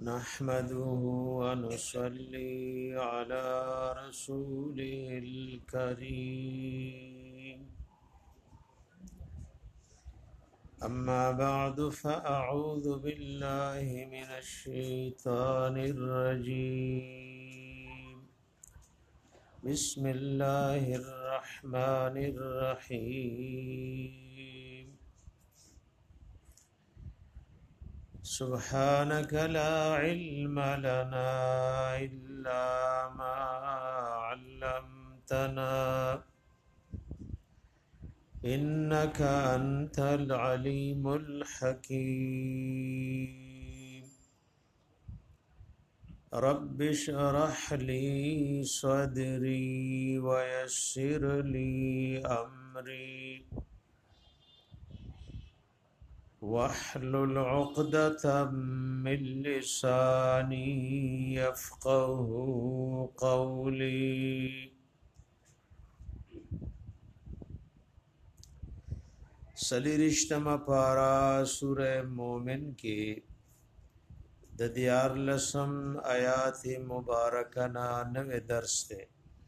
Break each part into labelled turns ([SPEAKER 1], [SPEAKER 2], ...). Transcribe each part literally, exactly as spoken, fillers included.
[SPEAKER 1] نحمده ونصلي على رسوله الكريم أما بعد فأعوذ بالله من الشيطان الرجيم بسم الله الرحمن الرحيم سبحانك لا علم لنا إلا ما علمتنا إنك أنت العليم الحكيم رب اشرح لي صدري ويسر لي أمري واحلل عقدة من لساني يفقه قولي سلیرشتم پارا سورہ مومن کی ددیار لسم آیات مبارکنا نو درس تے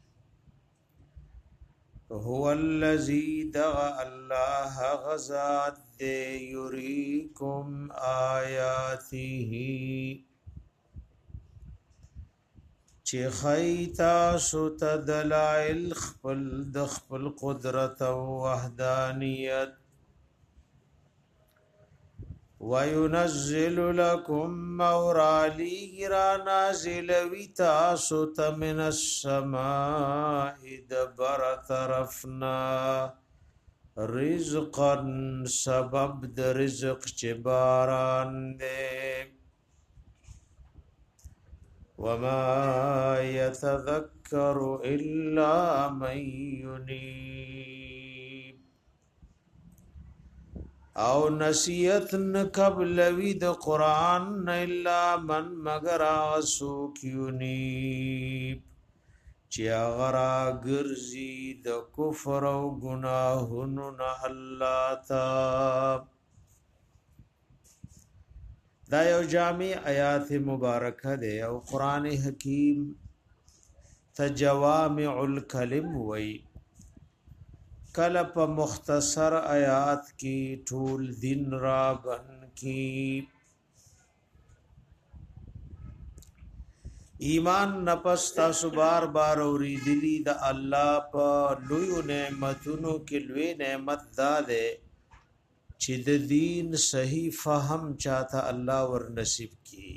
[SPEAKER 1] هو الذی دغ اللہ غزات دے یریکم آیاته چی خیتا سوت دلائل خپل دخپل قدرت و وحدانیت وَيُنَزِّلُ لَكُمْ مَوْرَالِي گِرَا نازلوی تاسوت من السماء دبر طرفنا رزقا سبب د رزق چباران دے وَمَا يَتَذَكَّرُ إِلَّا مَن يُنِيبُ او نصیحت قبل وید قرآن الا من مگر آسوک یونیب چی اغرا گرزی د کفر و گناہنن اللہ تا دا یو جامع آیات مبارکہ دے او قرآن حکیم تجوامع الکلم وی کل په مختصر آیات کی ټول دین را بن کی ایمان نفس تاسو بار بار اوریدلی د الله په لوی نعمتونو کې لوی نعمت داده چې د دین صحیح فهم چاته الله ور نصیب کی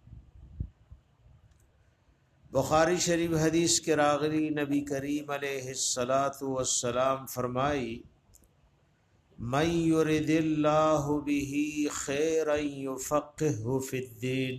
[SPEAKER 1] بخاری شریف حدیث کے راغلی نبی کریم علیہ الصلات والسلام فرمائی من یرد اللہ به خیرا یفقهه فی الدین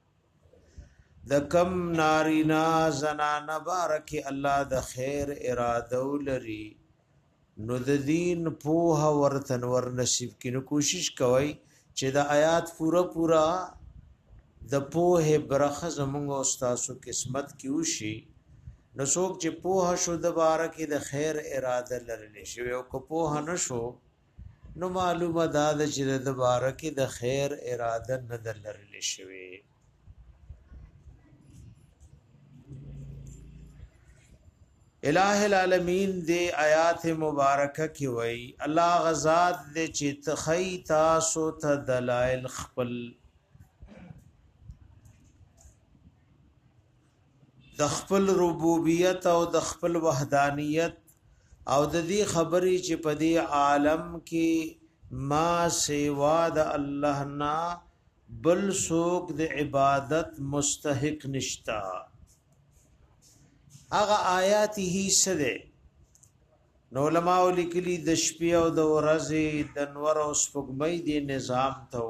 [SPEAKER 1] د کم نارینا زنان بارک اللہ د خیر اراده لري نو د دین پوها ورتن ور نصیب کینو کوشش کوي چې د آیات پورا پورا د پوهه برخه زمونږ استادو قسمت کیوشي نو څوک چې پوهه شو د بارکه د خیر اراده لرلی شي او کو پوهه نشو نو معلومه ده چې د بارکه د خیر اراده نه لرلی شي الہ العالمین دی آیات مبارکه کی وای الله غزاد دې چې تخی تاسو ته دلائل خپل د خپل ربوبیت او د خپل وحدانیت او د دې خبرې چې په دې عالم کې ما سوا د الله نه بل څوک د عبادت مستحق نشتا هغه آیات هی سده نو علماء لیکلي د شپې او د ورځې د نور او سپوږمۍ دی نظام ته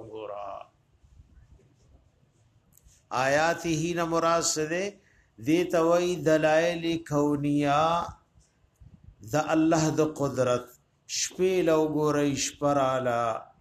[SPEAKER 1] وګورا آیات هی نه مراد سده دیتا وی دلائل کونیا دا اللہ دا قدرت شپیل او گوری شپرالا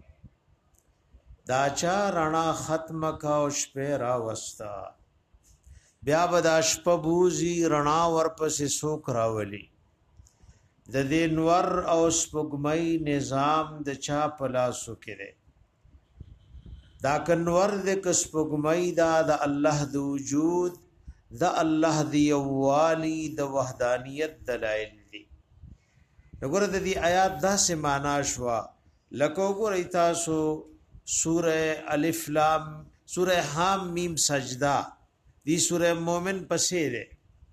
[SPEAKER 1] دا چا رنا ختم کا او شپیرا وستا بیا بدا شپ بوزی رنا ورپس سوک راولی د دې نور او سپګمۍ نظام د چا پلاسو کړي دا کنور د کسپګمای دا د الله د وجود د الله دی والی د وحدانیت دلایل دي. وګوره د دې آیات دا سه معنا شوا لکه وګوره تاسو سوره الف لام سوره حم میم سجدا دی سوره مومن پسې ده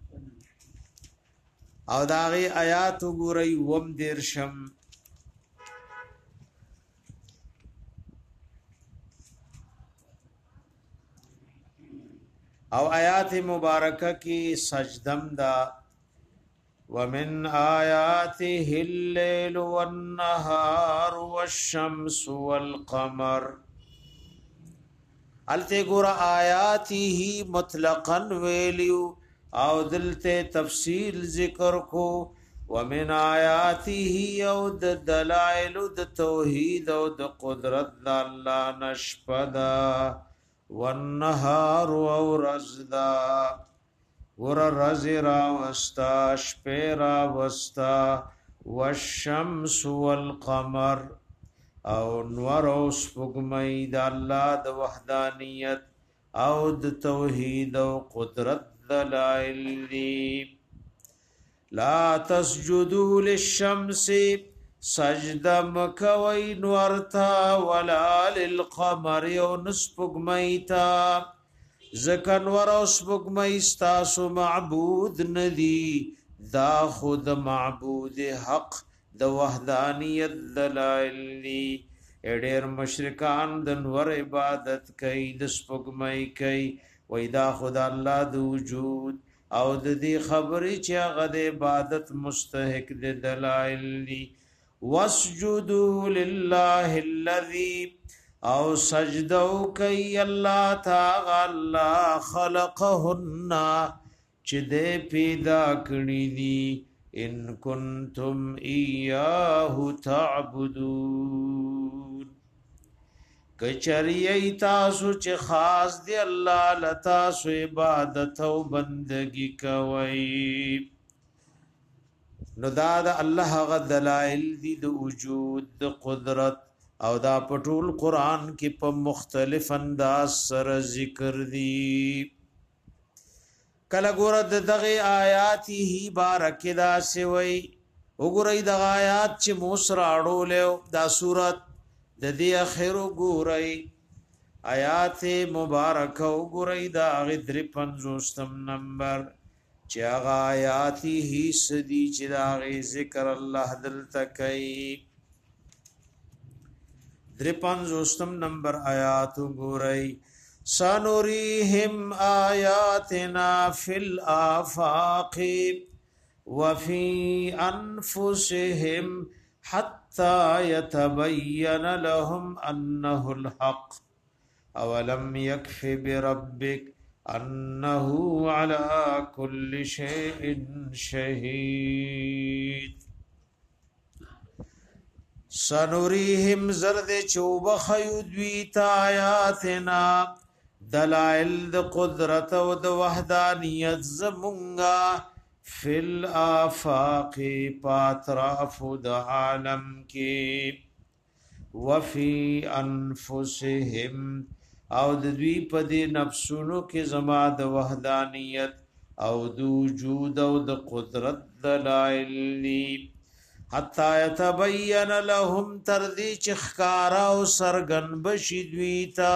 [SPEAKER 1] او دا غي آیات وګوره وم درشم او آیات مبارکه کی سجدم دا ومن آیاته الليل والنهار والشمس والقمر الته ګور آیاته مطلقاً ویلیو او دلته تفصیل ذکر کو ومن آیاته او د دلائل د توحید او د قدرت د الله نشپدا والنهار او رزدا ور رزرا وستا شپرا وستا والشمس والقمر او نور او سپوږمۍ د الله د وحدانیت او د توحید او قدرت دلائل دی. لا تسجدوا للشمس سجده مکوی نورتا ولا للقمر او نسپوږمۍ زکن ور او سپوږمۍ ستاسو معبود ندی دا خود معبود حق د وحدانیت دلائل دی. اډیر مشرکان د نور عبادت کوي د سپوږمۍ کوي وای دا خدا الله د وجود او د دې خبرې چې هغه د عبادت مستحق د دلائل دی. واسجدوا لله الذي او سجدو کوي الله تعالی الله خلقهن چې دې پیدا کړی دي ان کنتم ایاه تعبدون کچری تاسو چې خاص دی الله لتا سو عبادت او بندگی کوي. نو دا د الله غ دلائل دي د وجود د قدرت او دا پټول قران کې په مختلف انداز سره ذکر دي. کله ګور د دغه آیات هی بارک دا سوی وګورئ د آیات چې موس راړول دا صورت د دې اخر وګورئ آیات مبارک وګورئ دا غدر پنځوستم نمبر چې هغه آیات هی سدي چې دا ذکر الله دلته کوي. درپنځوستم نمبر آیات وګورئ سنريهم آياتنا في الآفاق وفي أنفسهم حتى يتبين لهم أنه الحق أولم يكف بربك أنه على كل شيء شهيد. سنريهم زرد چوب خيدويت آياتنا دلائل د قدرت او د وحدانیت زمونگا فی الآفاق پاتراف د عالم کی وفی انفسهم او د دوی په د نفسونو کې زما د وحدانیت او د وجود او د قدرت دلائل لی حتی یتبین لهم تردی چخکارا و سرگن بشی دویتا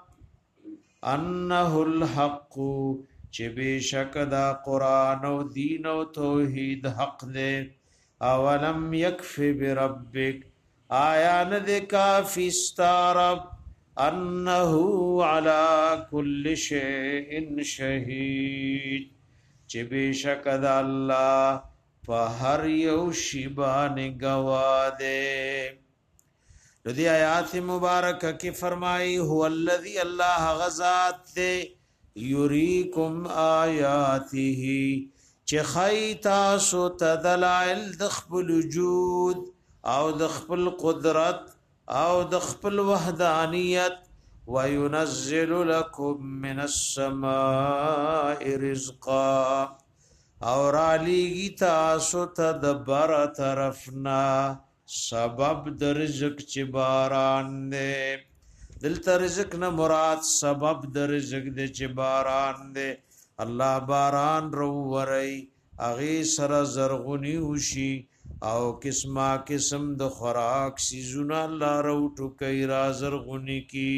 [SPEAKER 1] انه الحق چه بیشک دا قرآن و دین و توحید حق دے. اولم یکف بربک آیا ندے کافی استارب انه علا کل شیئن شہید چه بیشک دا اللہ په هر یو شی باندې گواده. د دې آیات مبارکه کې فرمایي هو الذی الله غزاد ته یریکم آیاته چې خیتا سو تدلائل د خپل وجود او د خپل قدرت او د خپل وحدانیت وینزل لكم من السماء رزقا اور علیگی تاسو تدبر طرفنا سبب در رزق چی باران دے. دلته رزق نه مراد سبب د رزق د چې باران دی الله باران رووري اغه سره زرغونی وشي او قسمه قسم د خوراک سيزونه الله روټو کوي را زرغونی کی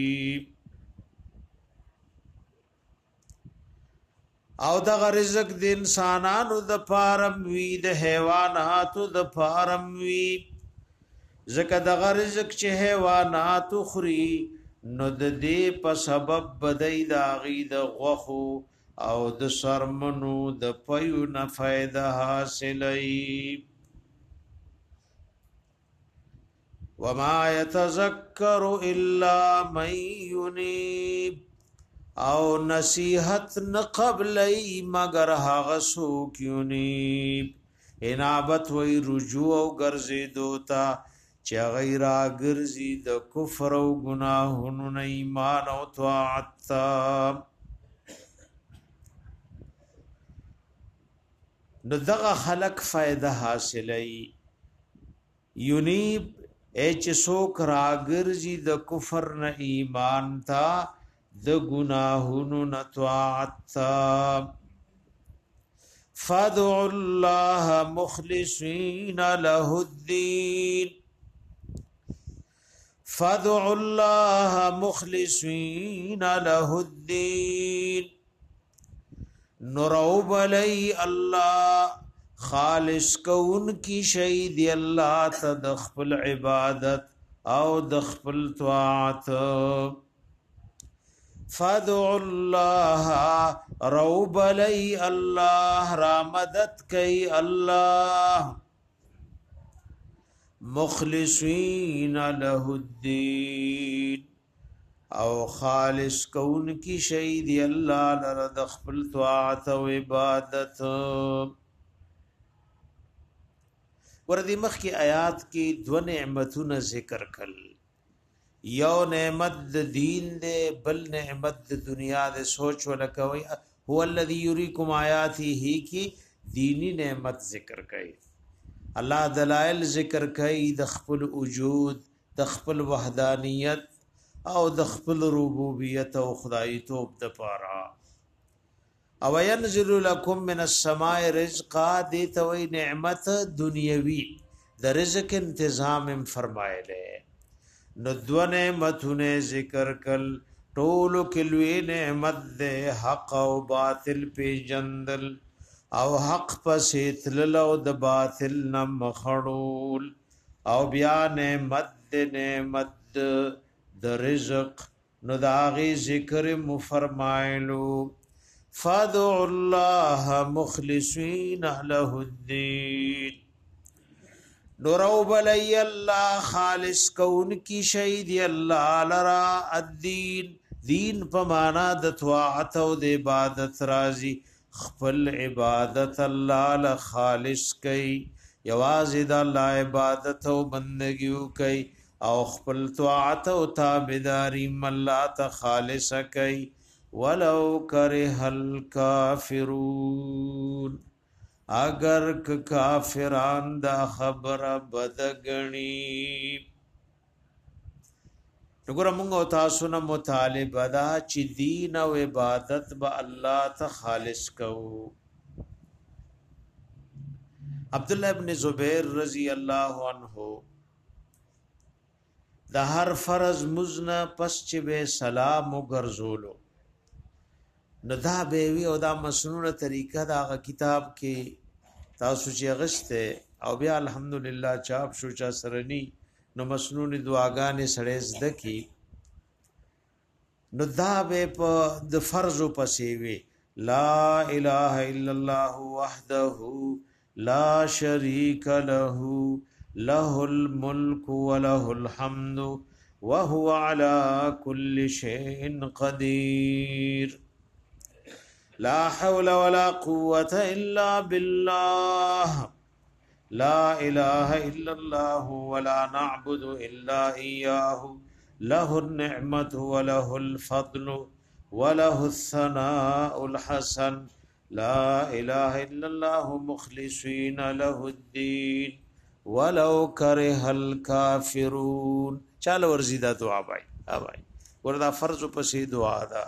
[SPEAKER 1] او د رزق د انسانانو د پارم وی د حیواناتو د پارم وی زکه د رزق چې حیوانات خوري نو د دې په سبب بدای د غي د غوخو او د سرمنو د پيو نه فائدہ حاصلای وما يتذكر الا من ينيب او نصیحت نه قبلای مگر هغه سوک ينيب انابت وی رجوع او ګرځي دوتا چې غیر ګرځي د کفر او گناهونو نه ایمان او طاعت نو دغه خلق فائدہ حاصلای ينيب اچ سوک را ګرځي د کفر نه ایمان تا د گناهونو نه طاعت فادع الله مخلصين له الدين فادع الله مخلصين له الدين نرعب لي الله خالص کون کی شهید الله تدخل عبادت او دخل طاعت فادع الله روب لي الله رامدت کی الله مخلصین له الدین او خالص کون کی شهید الله لره د خپل طاعت او عبادت وردی مخ کی آیات کی دو نعمتونه ذکر کړل یو نعمت د دین دے بل نعمت د دنیا دے سوچ ولکوي هو الذی یریکم آیاته کی دینی نعمت ذکر کړي الله دلائل ذکر کړي د خپل وجود د خپل وحدانیت او د خپل ربوبیت او خدای توپ د پاره او ينزل لكم من السماء رزقا دیت وی نعمت دنیوی د رزق انتظام فرمایله نو دو نعمتونه ذکر کل ټولو کلوی نعمت ده حق او باطل پی جندل او حق پسې تلل او د باطل نه مخړول او بیا نعمت ده نعمت د رزق نو داغي ذکر مفرمایلو فادع الله مخلصین له الدین نورو بلی اللہ خالص کون کی شهید اللہ لرا الدین دین پمانا د طاعت او د عبادت رازی خپل عبادت اللہ لخالص کئی یواز د اللہ عبادت او بندگیو کئی او خپل طاعت او تابداری ملا ته خالص کئی ولو کرہ الکافرون اگر ک کافران دا خبر بدغنی وګوره موږ تاسو نه مطالبه دا چې دین او عبادت به الله ته خالص کوو عبد الله ابن زبیر رضی الله عنه د هر فرض مزنه پس چې به سلام وګرځولو نو دا به وی او دا مسنونه طریقه دا کتاب کې تاسو چې غشته او بیا الحمدلله چاپ شو چا سرنی نو مسنون دعاګانې سړې زده کی نو دا به په د فرض پسې وی لا اله الا الله وحده لا شريك له له الملك وله الحمد وهو على كل شيء قدير لا حول ولا قوة إلا بالله لا إله إلا الله ولا نعبد إلا إياه له النعمة وله الفضل وله الثناء الحسن لا إله إلا الله مخلصين له الدين ولو كره الكافرون چالو ورزیدہ دعا بھائی آبائی وردا فرض پسې دعا ده.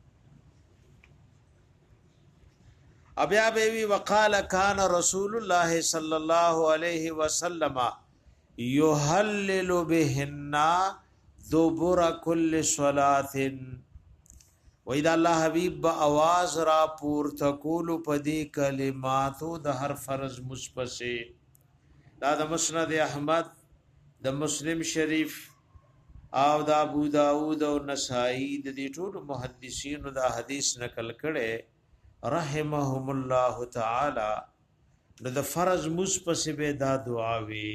[SPEAKER 1] ابیا بیوی وقال کان رسول الله صلی الله علیه وسلم یحلل بهن دبر كل صلاه. وإذا الله حبیب با आवाज را پور تکول پدی کلماتو د هر فرض مصپسه. دا د مسند احمد، د مسلم شریف او د ابو داود او نسائی د دې ټول محدثینو دا حدیث نقل کړي رحمهم الله تعالی. نو د فرض مصپسه به دا دعا وی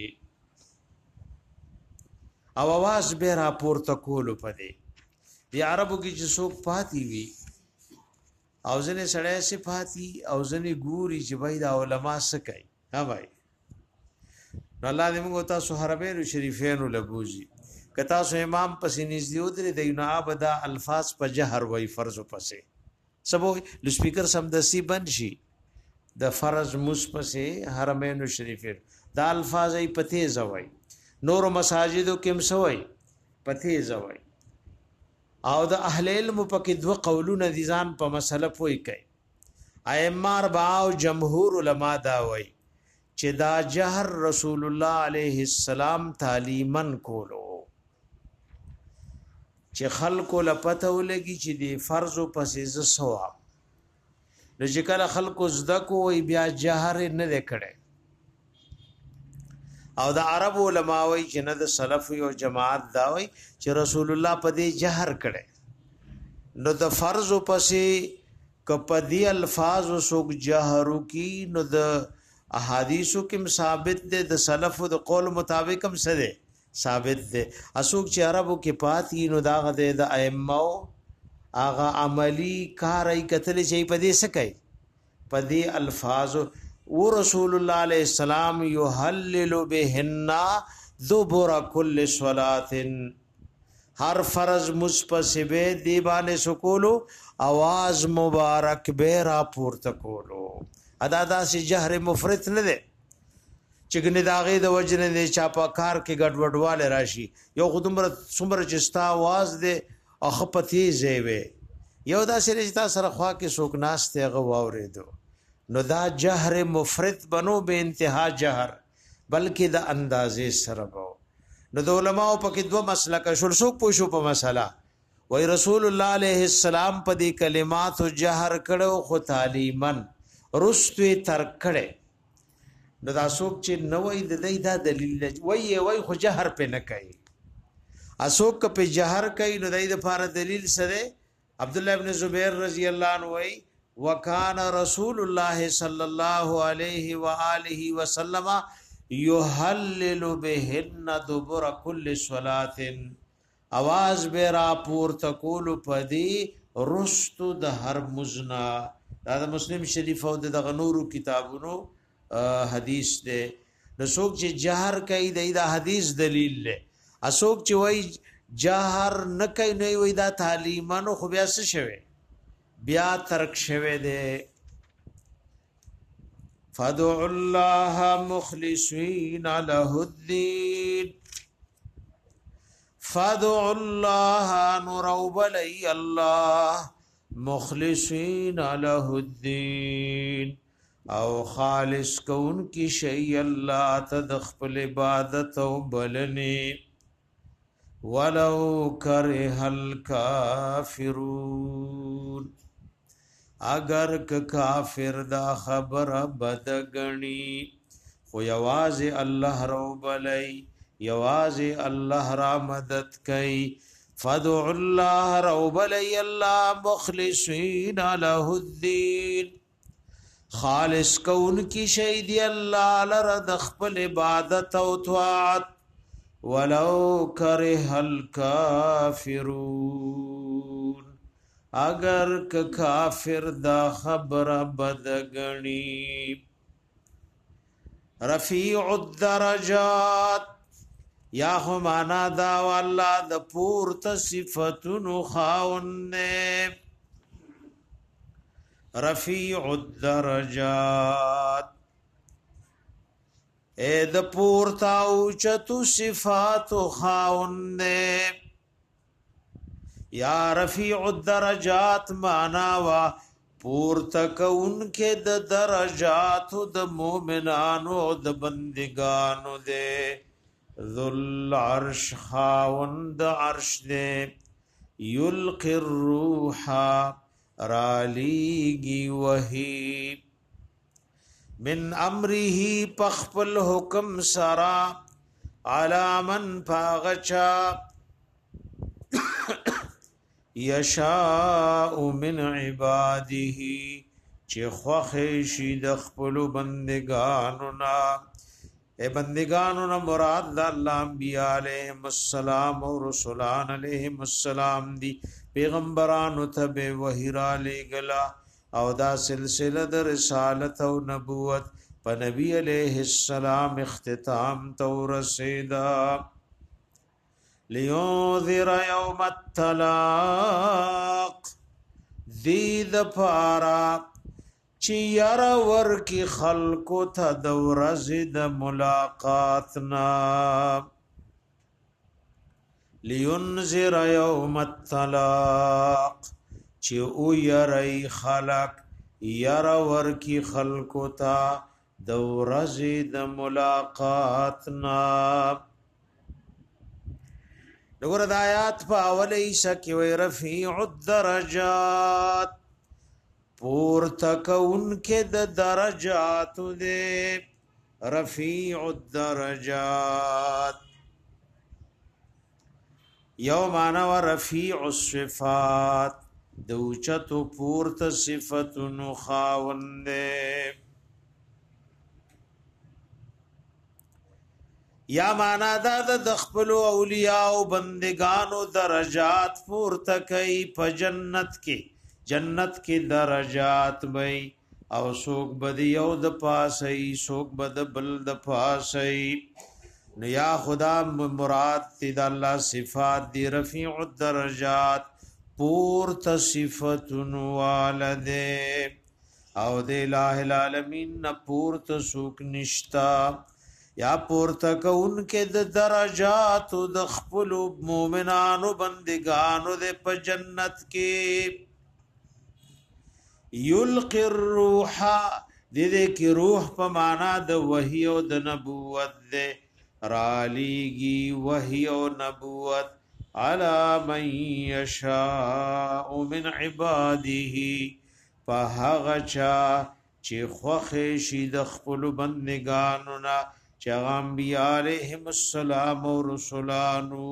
[SPEAKER 1] او आवाज به را پور تکول پدی. دی عربو کې چې څوک پاتې وي او ځنې سړی سي پاتې او ځنې ګوري چې بای دا علما څه کوي. ها بای نو الله دې موږ تاسو حرمین شریفین لبوزي که تاسو امام پسې نږدې ودرې د نه ابدا الفاظ په جهر وای فرض پسې سبو لسپیکر سم دسي بند شي د فرض مس پسې حرمین شریفین دا الفاظ ای پته زوي. نور مساجدو کې مسوي پته زوي. او د اهل علم پکې دوه قولونه دي ځان په مسله پوي کوي. ائمه اربعه او جمهور علما دا وایي چې دا جهر رسول الله علیه السلام تعلیمن کولو چې خلکو لپته ولګي چې دی فرض او پسې ز ثواب. نو چې کله خلکو زده کوی بیا جهر نه وکړي. او د عرب علماء وی چې نه د سلف او جماعت دا وی چې رسول الله په دې جهر کړي. نو د فرض پسې کپدی الفاظ وسوک جهرو کی نو د احادیثو کې ثابت ده، د سلف او د قول مطابق هم څه ده ثابت ده. اسوک چې عربو کې پاتې نو دا غده د ائمه اغه عملی کارای کتل شي په دې څه کوي په دې الفاظ. و رسول الله علیہ السلام یحلل بهن دبر كل صلاه. ہر فرض مصپسبه دی باندې سکولو आवाज مبارک به را پورته کولو. ادا داسې جهر مفرط نه ده چې ګنې داغه د وجنه نه چاپا کار کې ګډوډواله راشي. یو خودمره څومره چستا आवाज ده اخپتی زیوي یو داسې رښتا سره خوا کې سوک ناشته غواورې دو. نو دا جهر مفرط بنو به انتها جهر بلکې د اندازې سره بو. نو د علماء په کې دوه مسلک شول. څوک پوښو په مسله وای رسول الله علیه السلام په دې کلمات او جهر کړو خو تعلیمن رستوی تر کړي. نو دا څوک چې نوې د دې دا دلیل وای وای خو جهر په نه کوي. اسوک په جهر کوي نو د دې لپاره دلیل سره عبد الله ابن زبیر رضی الله عنه وای وکان رسول الله صلی الله علیه و آله وسلم یحلل بهن دبر كل صلاه. आवाज به را پور تکول پدی رستو د هر مزنا. دا د مسلم شریف او د غنورو کتابونو حدیث ده. نو څوک چې جهر کوي د حدیث دلیل له. اسوک چې وای جهر نه کوي نه وای دا تعلیمانو خو بیا څه شوی بیا ترک شوه ده. فدع الله مخلصین له الدین. فدع الله نرب لی الله مخلصین له الدین. او خالص کون کی شی الله تدخل عبادت او بلنی ولو کرہ الکافرون. اگر که کافر دا خبر بدگنی خو یواز الله رو بلی یواز الله را مدد کئی. فدع الله رو بلی الله مخلصین له الدین. خالص کون کی شیدی اللہ لرد خپل عبادت او طاعت ولو کرہ الکافرون. اگر که کافر دا خبر بدگنی. رفیع الدرجات یا خو مانا دا والله د پورت صفتونو خاون نے. رفیع الدرجات اے د پورتا اوچتو صفات خاون نے. یا رفیع الدرجات معنا وا پورتکون کې د درجات د مؤمنانو د بندگانو دے ذل عرش خاوند عرش دے یلقی الروح رالیگی وحی من امره پخپل حکم سرا علا من پاغچا یشاء من عباده چه خوخشی دخپل بندگانونا اے بندگانونا مراد دا اللہ انبیاء علیہم السلام و رسولان علیہم السلام دی پیغمبرانو تب وحی را لے گلا او دا سلسلہ دا رسالت و نبوت پا نبی علیہ السلام اختتام تو رسیدا لیونذر یوم الطلاق دید پارا چی یر ورکی خلقو تا دورزد ملاقاتنا لینذر یوم الطلاق چی او یری خلق یر ورکی خلقو تا دورزد ملاقاتنا نګور د آیات په اول ایسه کې وی رفیع الدرجات پورتکون کې د درجات دې رفیع الدرجات یو معنا و رفیع الصفات د اوچت پورت صفاتونو خاوند یا معنا دا د خپل اولیاء او بندگانو درجات پورته کوي په جنت کې جنت کې درجات وي او سوق بد یو د پاسي سوق بد بل د پاسي نو یا خدا مراد د الله صفات دی رفیع الدرجات پورته صفاتن والده او د الہ العالمین پورته سوق نشتا یا پورتک ان کے د درجات د خپل مومنانو بندگانو د په جنت کې یلقی الروح د دې کې روح په معنا د وحی او د نبوت ده رالیگی وحی او نبوت علی من یشاء من عباده فهغچا چې خوخه شي د خپل بندگانو نه چاغ انبیاء علیہم السلام و رسولانو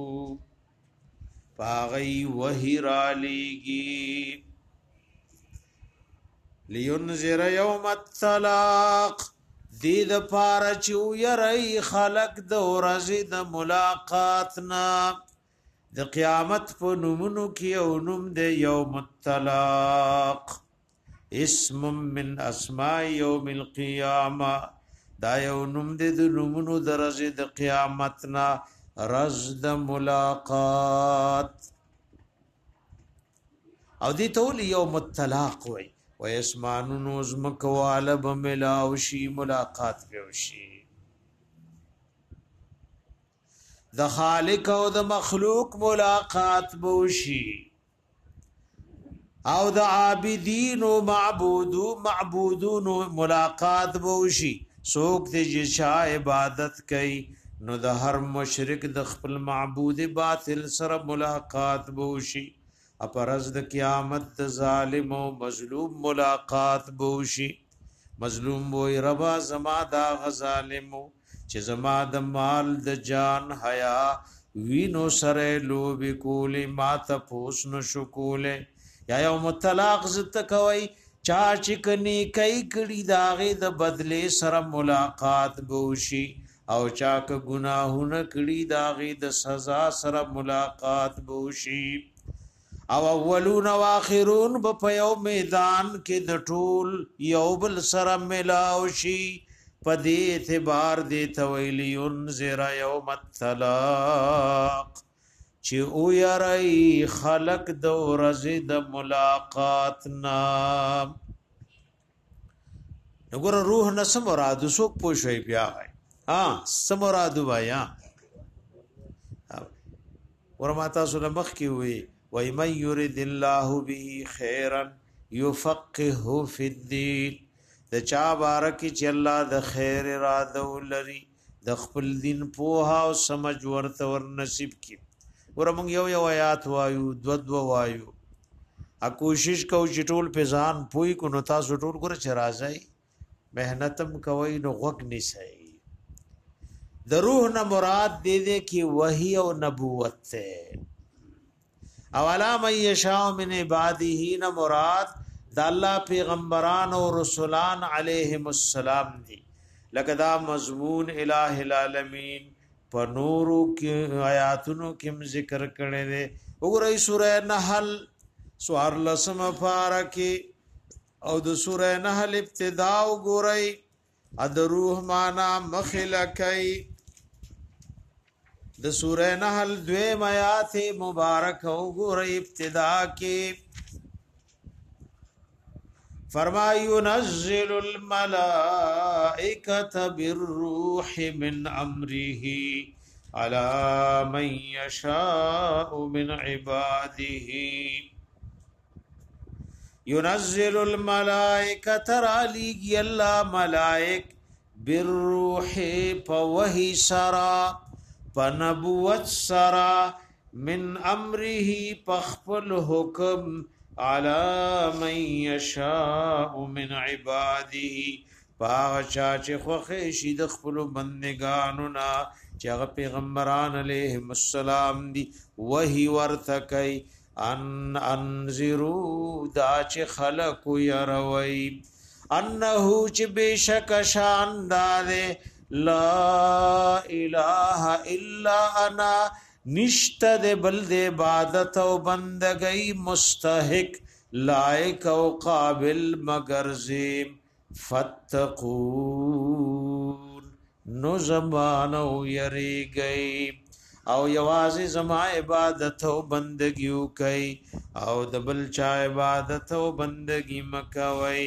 [SPEAKER 1] پاغی وحی را لیگی لینذر یوم الطلاق دید پارا چو یرئی خلق دو رزی د ملاقاتنا د قیامت پو نمونو کی او نم د یوم الطلاق اسم من اسماء یوم القیامة دا یو نوم د نومونو درجه د قیامتنا رز د ملاقات او دی تول یوم الطلاق وی و اسمانو نوزم کوالب ملاوشی ملاقات بیوشی د خالق او د مخلوق ملاقات بوشی او د عابدین و معبودو معبودون ملاقات بوشی سوک دے جشا عبادت کئی نو د هر مشرک د خپل معبود باطل سره ملاقات بوشي اپرز د قیامت د ظالم او مظلوم ملاقات بوشي مظلوم وای ربا زما دا غظالمو چې زما د مال د جان حیا وینو سره لوب کولی ما ته پوس نو شکوله یا یوم الطلاق زت کوي چا چکنی کئی کڑی داغی د بدلے سر ملاقات بوشی او چاک گناہون کڑی داغی د سزا سر ملاقات بوشی او اولون و آخرون بپیو میدان کے د ټول یو بل سر ملاوشی پا دی اعتبار دیتا ویلی انذر یوم الطلاق چی او یرائی خلق دو رزی د ملاقاتنا نگور روح نسم مرادو سوک پوشوئی بیا گئی ہاں سم مرادو بائی ہاں ورماتا سو نمخ کی ہوئی وَمَن يُرِدِ اللَّهُ بِهِ خَيْرًا يُفَقِّهْهُ فِي الدِّينِ د چا بارکی چې الله د خیر اراده ولري د خپل دین پوها او سمجھ ورته ور نصیب کی ورمږ یو یو آیات وایو دو دو وایو ا کوشش کو چې ټول په ځان پوي کو نو تاسو ټول ګره چې راځي مهنتم کوي نو غوږ نشي د روح نه مراد دې دې کې وحی او نبوت ته اولا من یشاء من عباده نه مراد د الله پیغمبران او رسولان علیهم السلام دي لکه دا مضمون الہ العالمین په نورو کې آیاتونو کې ذکر کړي دي وګورئ سورہ نحل سوار لسم پارکی او د سورہ نحل ابتداء وګورئ اد روح معنا مخلقای د سورہ نحل دویم آیات مبارک وګورئ ابتداء کې فرمای ينزل الملائکۃ بالروح من امره على من يشاء من عباده ينزل الملائکۃ علیہ اللہ ملائک بالروح فوحی سرا پنبوت سرا من امره پخپل حکم على من يشاء من عباده پاچا چې خوخه شي د خپل بندگانو نا چې هغه پیغمبران علیهم السلام دي وحی ورته کوي ان انذروا دا چې خلق يروي انه چې بشک شان داده لا اله الا انا نشته د بل د عبادت او بندګۍ مستحق لایق او قابل مگر زم فتقون نو زمانو یری گئی او یوازې زما عبادت او بندګیو کوي او د بل چا عبادت او بندګی مکوي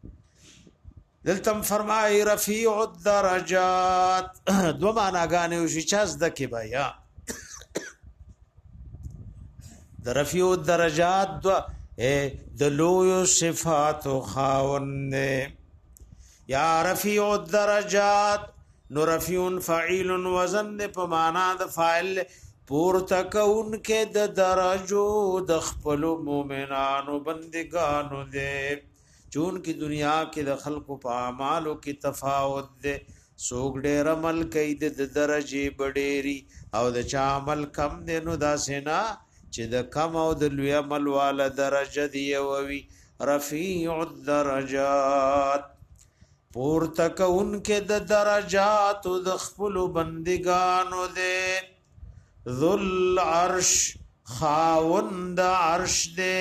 [SPEAKER 1] دلتم فرمای رفیع الدرجات دو معناګانې وشي چاز د کې بیا د رفیع الدرجات دو د لوی صفات او خاوند یا رفیع الدرجات نو رفیع فعیل وزن په معنا د فاعل پورته کون کې د درجو د خپل مؤمنانو بندگانو دې چون کی دنیا کې د خلقو په اعمالو کې تفاوت دې سوګ ډېر عمل کوي د درجه بډېری او د چا عمل کم دې نو دا سینا چې د کم او د لوی عمل والا درجه دی ووي رفیع الدرجات پورته کونکه د درجات د خپل بندگانو دې ذل عرش خاوند عرش دې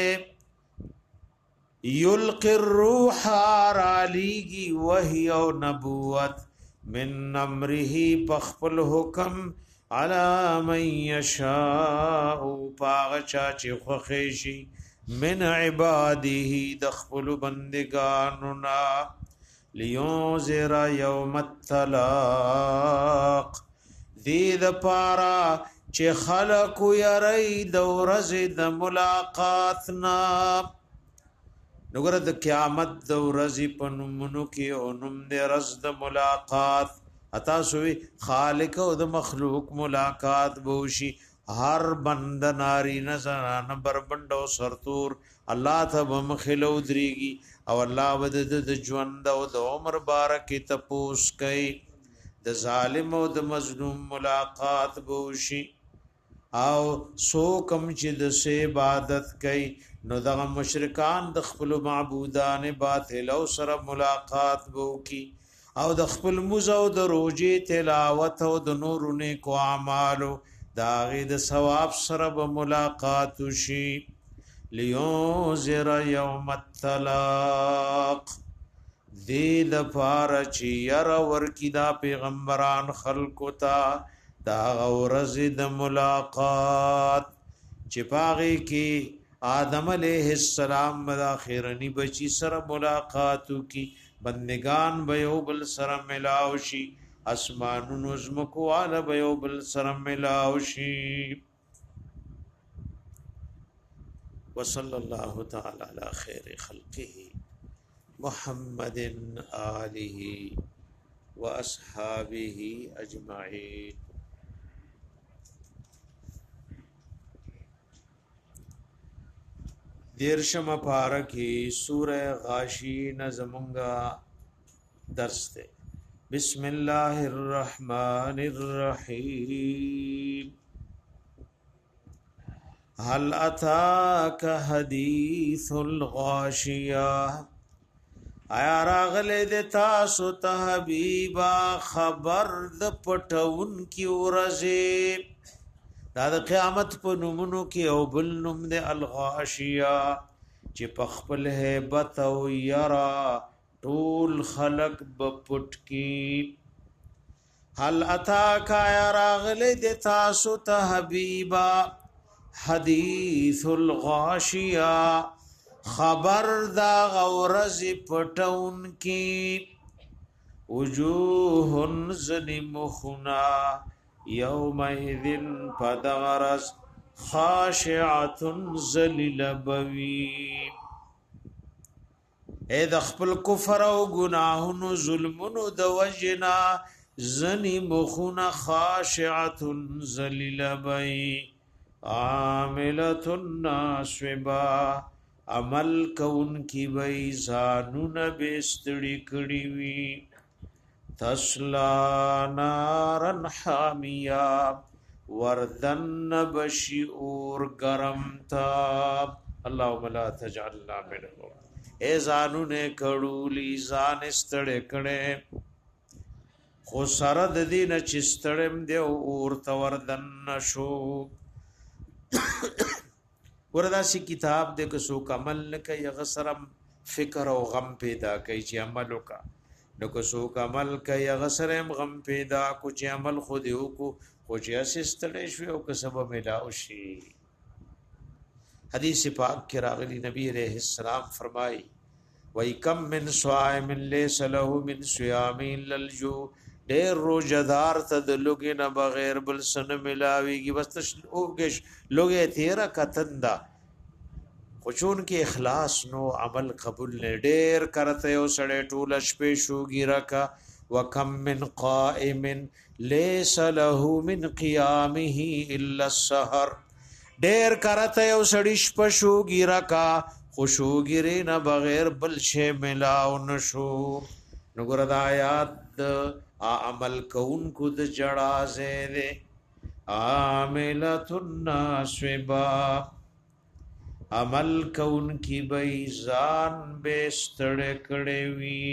[SPEAKER 1] یلقي الروح علیگی وحی او نبوت من امره پخپل حکم علی من یشاء پاغچا چی خوخیشی من عباده دخپل بندگاننا لیونزر یوم الطلاق دید پارا چی خلق یری دورز د ملاقاتنا نگر د قیامت دورزی پنمونو کی اونم دی رز د ملاقات اتا سوی خالق او د مخلوق ملاقات بوشي هر بند ناری نزان بربند او سرتور الله ته بمخلو دریږي او الله ود د ژوند او د عمر بارک تپوس کوي د ظالم او د مظلوم ملاقات بوشي او سو کم چې د سه عبادت کوي نو دغه مشرکان د خپل معبودان باطل او سره ملاقات بو کی او د خپل موزه او د روزي تلاوت او د نورونه کو اعمالو داغه د ثواب سره به ملاقات شي لیونذر یوم الطلاق دې د فارچ ير ور کی دا پیغمبران خلق تا دا ورځ د ملاقات چې پاغي کی آدم علیہ السلام مدا خیرنی بچی سره ملاقاتو کی بندگان بیو بل سره ملاوشی اسمانونو زمکو آل بیو بل سره ملاوشی وصلی الله تعالی علی خیر خلقه محمد آله واصحابه اجمعین. دیرشم پارکی سورہ غاشین زمونگا درس دے. بسم اللہ الرحمن الرحیم. هل اتاک حدیث الغاشیہ، آیا راغلے دے تاسو ته حبیبا خبر د پټون کی ورځې. دا د قیامت په نومونو کې او بل نوم د الغاشیه چې په خپل هیبت او یرا ټول خلق بپټ کی. هل اتاک یا راغله د تاسو ته حبیبا حدیث الغاشیه، خبر دا غورز پټون کی. وجوه ظلمخنا یومئذ پدغرز خاشعت ذلیل بوی. اے د خپل کفر او گناهونو ظلمونو د وجنا زنی مخونه خاشعت ذلیل بوی. عاملۃ ناصبا، عمل کون کی وی زانون بستړي کړي وی. تسلا نارن حامیا، وردن بشیور گرم تا. اللهم لا تجعلنا منهم. اے زانو نے کڑولی زان استڑے کڑے خو سرد دین چستڑم دیو اور توردن نشو. وردا سی کتاب دے کسو کمل نکا یغسرم فکر او غم پیدا کئی چی عملو کا نو کسو عمل کئی غسرم غم پیدا کو چی عمل خودیو کو خو چی اسستڑے شوی او کسب ملاو شی. حدیث پاک کی راغلی نبی علیہ السلام فرمائی وَإِ کم من صائم لیس له من صیام الا الجوع. دیر روزدار تا د لوگی نه بغیر بل سن ملاویږي، بس تش اوګش لوگی تیرا کتندا خوچون کې اخلاص نو عمل قبول نه. ډیر کرته یو سړی ټول شپې شوګی رکا. وکم من قائم لیس له من قیامه الا السحر. ډیر کرته یو سړی شپه شوګی رکا خوشوګری نه بغیر بل شی ملاو نشو. نو ګور د آیات عمل کون کو د جڑا زیده. عاملۃ ناصبا، عمل کون کی بیزان بیستڑ کڑے وی.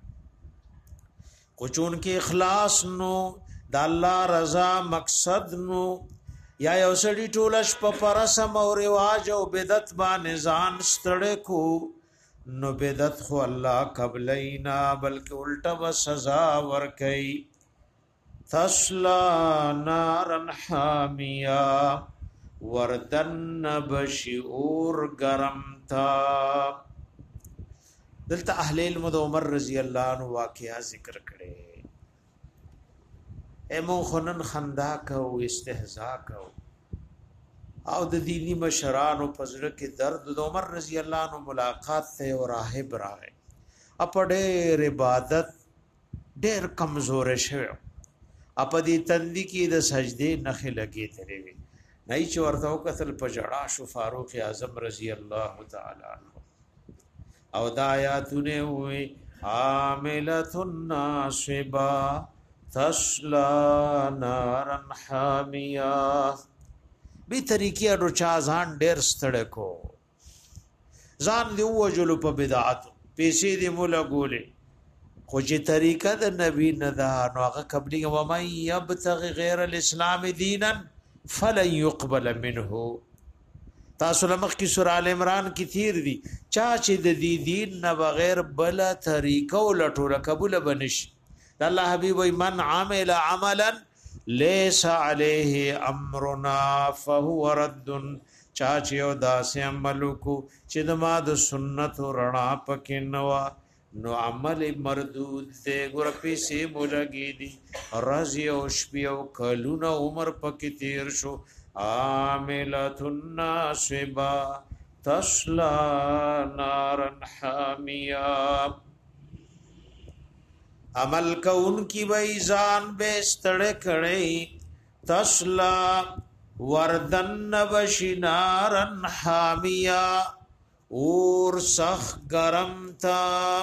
[SPEAKER 1] کچون کی اخلاص نو دا اللہ رضا مقصد نو یا یو سړی ټولش په پرسم او رواج او بدعت باندې ځان ستړی کو نو بدعت خو الله قبلینا بلکې الټا و سزا ورکي. تسلا نارن حامیا، وردن بشعور گرم تا. دلته اهل علم د عمر رضی الله عنه واقعا ذکر کړي. ایمو خنن خندا کو استهزاء کو او د دینی مشرانو پزړه کې درد. د عمر رضی الله عنه ملاقات ته او راهب راغی. اپ ډېر عبادت ډېر کمزور شوی. اپ دې تندې کې د سجدې نخې لګې ترې وي. نه چې ورته وکتل په جړا شو فاروق اعظم رضی الله تعالی عنہ. او د آیاتونه وې عاملۃ ناصبا تسلا نارن حامیا. بی طریقې اډو چا ځان ډېر ستړی کو، ځان دی وجلو په بدعت، پیسې دی مولا ګولې، خو چې طریقه د نبی نه ده نو هغه قبلي. ومن یبتغي غیر الاسلام دینا فلن يقبل منه. تاسو لمخ کی سورہ ال عمران کی تیر دی چا چې د دې دین نه بغیر بل طریقه ولټول قبول بنش. الله حبیب وی من عمل عملا لیس علیه امرنا فهو رد. چا چې یو داسې عمل کو چې د ما د سنت رڼا پکې نوا نو عمل مردود دی. ګور پیسې بولګی دي رضی او شپې او کلونه عمر پکې تیر شو. عاملۃ ناصبا تصلى نارا حامیا عمل کون کی بیزان بیستڑ کڑی تصلى وردن بشی نارا حامیا اور سخ گرم تا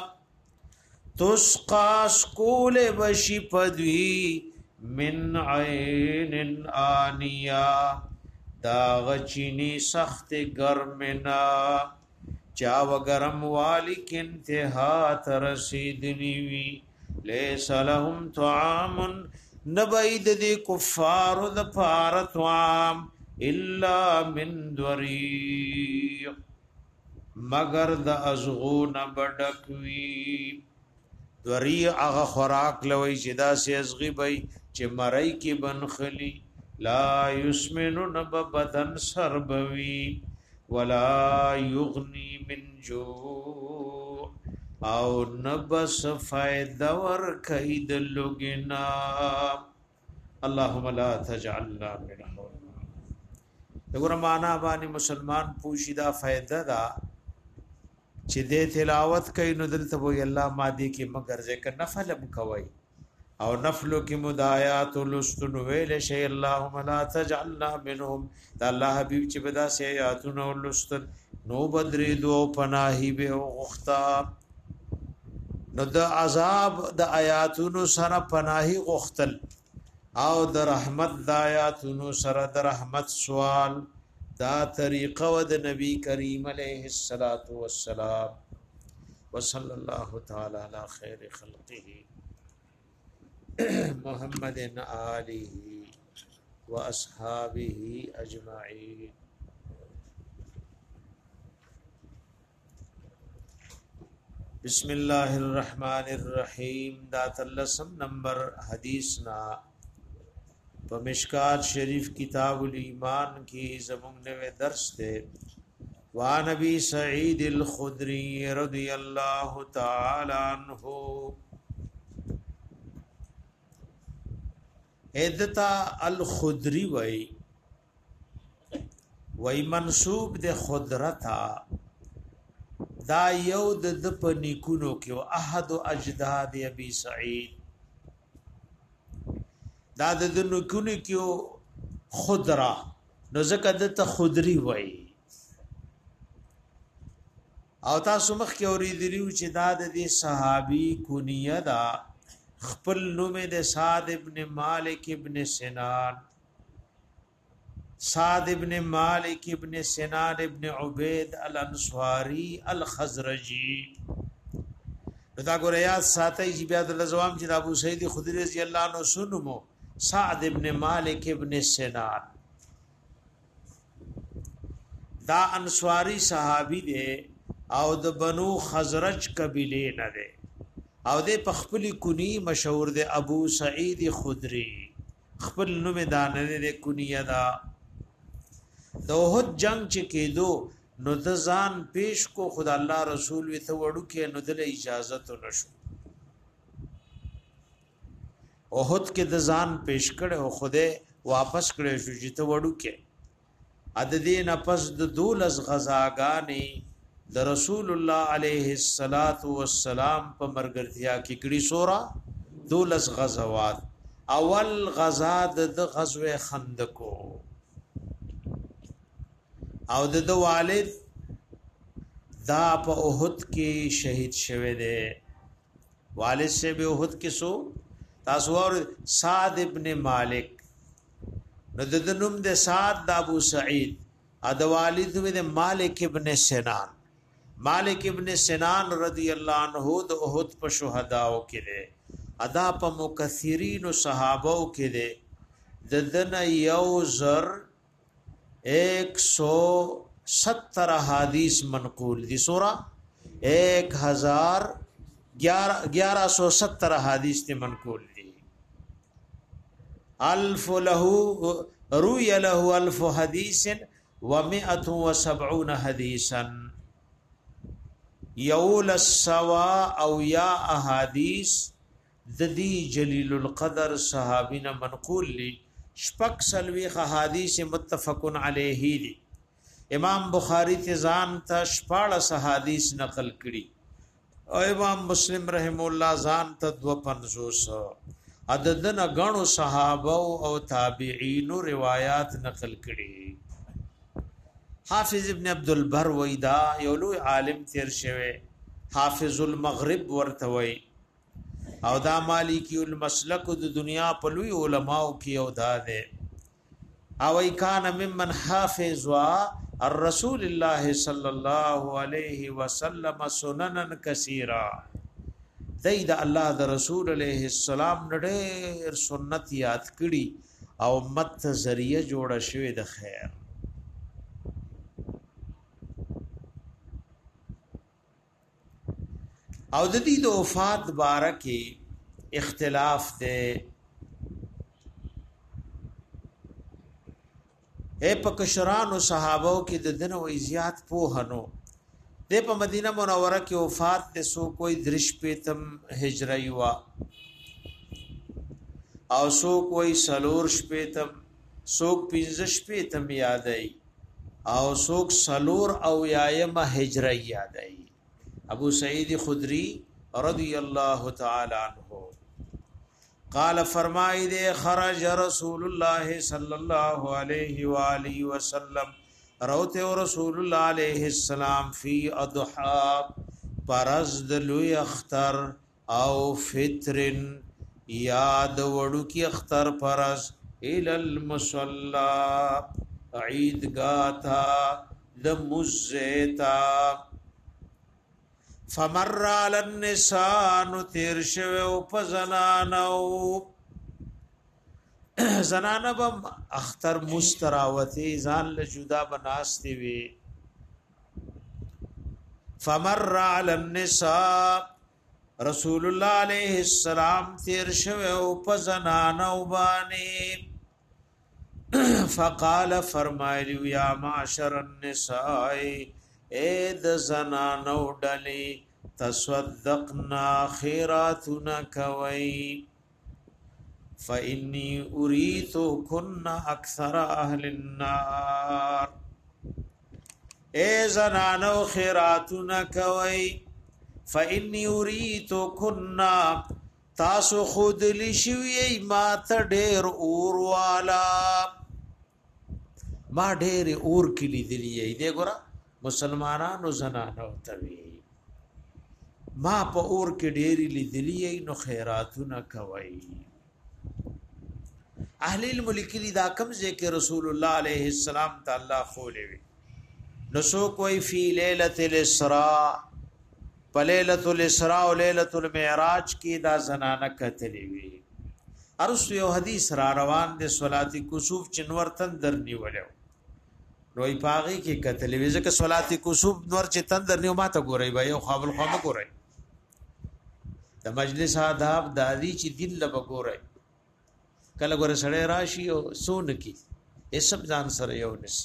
[SPEAKER 1] تسقا سکول بشی پدوی من عین آنیا داغ چینی سخت گرمنا چاو گرم والک انتہا ترسیدنیوی لیس لهم طعام نبید دی کفار د پار طعام الا من دوریع مگر د ازغون بډکوی دوریع هغه خوراک لوي چې دا سي ازغي بي چې مړی کې بنخلی لا یسمن نب بدن سربوی ولا یغنی من جوع او نبس فائدہ ور کید لوگنا اللهم لا تجعلنا منهم دغه معنا باندې مسلمان پوښیدا فائدہ دا چې د تلاوت کوي نو دلته وي الله مادي کې مگر ذکر نفل کوي او نفلو کې مدایات لستن ویل شي اللهم لا تجعلنا منهم دا الله حبيب چې بدا سي آیاتونو لستن نو بدري دو پناهي به غختا نو د عذاب د آیاتونو سره پناهي غختل او د رحمت د آیاتونو سره د رحمت سوال دا طریقه و د نبی کریم علیه الصلاۃ والسلام وصلی الله تعالی علی خیر خلقه محمد آله واصحابه اجمعین. بسم الله الرحمن الرحیم. دا تلسم نمبر حدیثنا په مشکات شریف کتاب الایمان کی زمون نوے درس دے. وعن ابی سعید الخدری رضی اللہ تعالی عنہ ادتا الخدری وی وی منصوب دے خدرتا دا یو د د پنیکونو کیو احد اجداد ابی سعید دا د دنو کونی کیو خدرا نو زکه د خدری وای او تاسو مخ کې اوریدلیو چې دا د صحابي کونیه دا خپل نوم د سعد ابن مالک ابن سنان سعد ابن مالک ابن سنان ابن عبید الانصاری الخزرجی دا ګوریا ساتي چې بیا د لزوام چې ابو سعید خدری رضی الله عنه سنمو سعد ابن مالک ابن سنان دا انصاری صحابی دے او د بنو خزرج قبیله نه دے او د پخپلی کنی مشهور دے ابو سعید خدری خپل نوم دان دے کنیه دا د احد جنگ چې کېدو نو د ځان پیش کو خدا الله رسول وی ته وړو کې نو د اجازه نشو احد کې د ځان پیش کړي او خوده واپس کړي شو چې ته وړو کې عددین پس د دولس غزاګانی د رسول الله علیه الصلاۃ والسلام په مرګرتیا کې کړي سورا دولس غزوات. اول غزا د غزوه خندق او د والد دا په احد کې شهید شوه دی. والد سے به احد کې سو تاسو ور سعد ابن مالک نو د نوم د سعد د ابو سعید ا د والد نوم د مالک ابن سنان. مالک ابن سنان رضی الله عنه د احد په شهداو کې دی ادا په مکثرین صحابه کې دی د دن یو زر ایک سو ستر حدیث منقول دی سورہ ایک ہزار گیارہ گیارہ سو ستر حدیث تی منقول دی. الف له روی له الف حدیث و مئت و سبعون حدیثا یول السوا او یا احادیث ددی جلیل القدر صحابین منقول لی شپک سلوی حدیث متفقن علیه دی امام بخاری ته ځان ته شپاړس حدیث نقل کړي او امام مسلم رحم الله ځان ته دو پنځوس عددن غنو صحابه او تابعین روایت نقل کړي. حافظ ابن عبد البر ویدا یو لوی عالم تیر شوی حافظ المغرب ورته وی او دا مالکی المسلک د دنیا په لوی علماو کې او دا ده او ای کان ممن حافظ وا الرسول الله صلی الله علیه وسلم سننا کثیرا دای دا الله د رسول علیه السلام نړۍ سنت یاد کړي او مت ذریعہ جوړه شوی د خیر. او د دې د وفات بارکه اختلاف ده اے پکشران او صحابه کې د دنه او زیات پوهنو د په مدینه منوره کې وفات ته سو کوئی درش پیتم هجری وا او سو کوئی سلور شپیتم سو پنځه شپیتم یادای او سو سلور او یایم هجری یادای. ابو سعید خدری رضی اللہ تعالی عنہ قال فرمائی دے خرج رسول اللہ صلی اللہ علیہ وآلہ وسلم روتے رسول اللہ علیہ السلام فی اضحى پرزد لوی اختر او فطر یاد وڑو کی اختر پرز الى المصلی عیدگاہ لمزیتا فمر علی النساء نتیر شویو پا زنانو زنانا بم اختر مستراوتی زان لجدا بناستی وی فمر علی النساء رسول اللہ علیہ السلام تیر شویو پا زنانو بانی فقال فرمائلیو یا معشر النساء اید زنانو ڈلی تصدقنا خیراتنا کوئی فإنی اریتو کن اکثر اہل النار اے زنانو خیراتنا کوئی فإنی اریتو کن تاسو خود لشوی ما تا دیر اور والا ما دیر اور کلی دلی دے گورا مسلمانانو زنانو توی ما په اور کې ډېری لیدلی نو خیراتونه کوي. اهل الملک دا کم ذکر رسول الله علیه السلام تعالی خولې وي نو سو کوئی فی لیلۃ الاسراء په لیلۃ الاسراء او لیلۃ المعراج کې دا زنانه کتلې وي. ارس یو حدیث را روان دي صلات کسوف چنور تندر نیولو نوې پاغي کې کتلې وي ځکه صلات کسوف نور چې تندر نیو ماته ګوري به یو خپل خامه ګوري د مجلس آداب دادی چې دل لب ګوري کله ګوره سړی راشي او سون کی یې سب ځان سره یو نس.